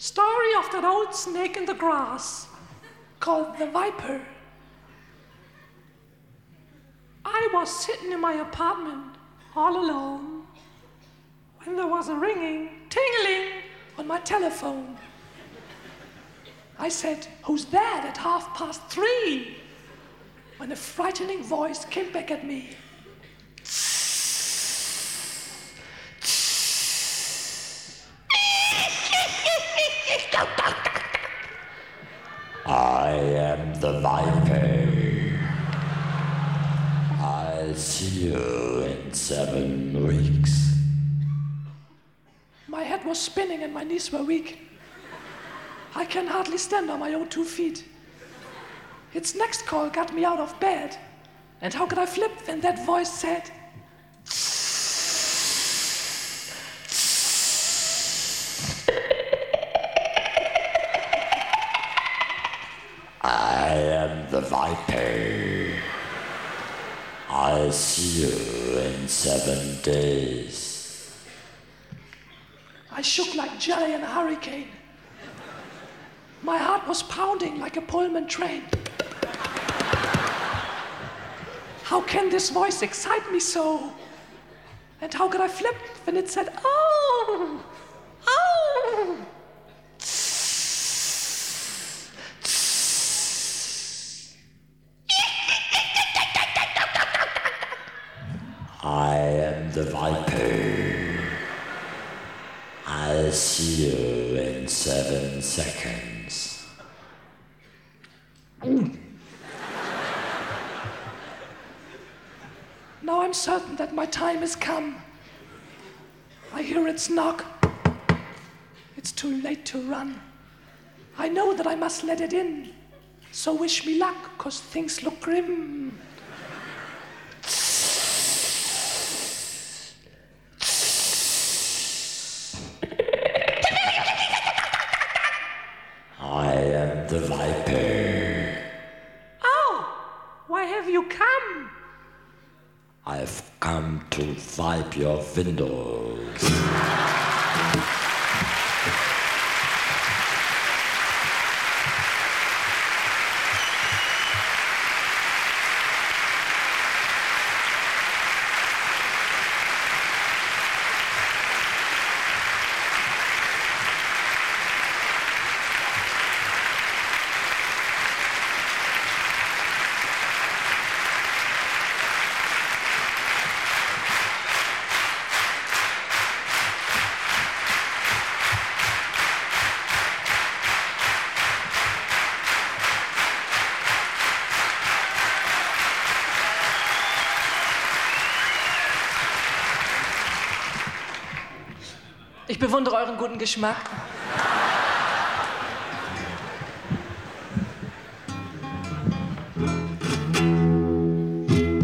Story of that old snake in the grass called the Viper. I was sitting in my apartment all alone when there was a ringing, tingling on my telephone. I said, "Who's that at 3:30? When a frightening voice came back at me. I am the Viper. I'll see you in 7 weeks. My head was spinning and my knees were weak. I can hardly stand on my own 2 feet. Its next call got me out of bed. And how could I flip when that voice said, I am the Viper. I'll see you in 7 days. I shook like jelly in a hurricane. My heart was pounding like a Pullman train. How can this voice excite me so? And how could I flip when it said, "Oh, oh"? I am the Viper. I'll see you in 7 seconds. Now I'm certain that my time has come. I hear its knock. It's too late to run. I know that I must let it in. So wish me luck, 'cause things look grim. I am the Viper. Oh, why have you come? I've come to wipe your windows. Ich bewundere euren guten Geschmack.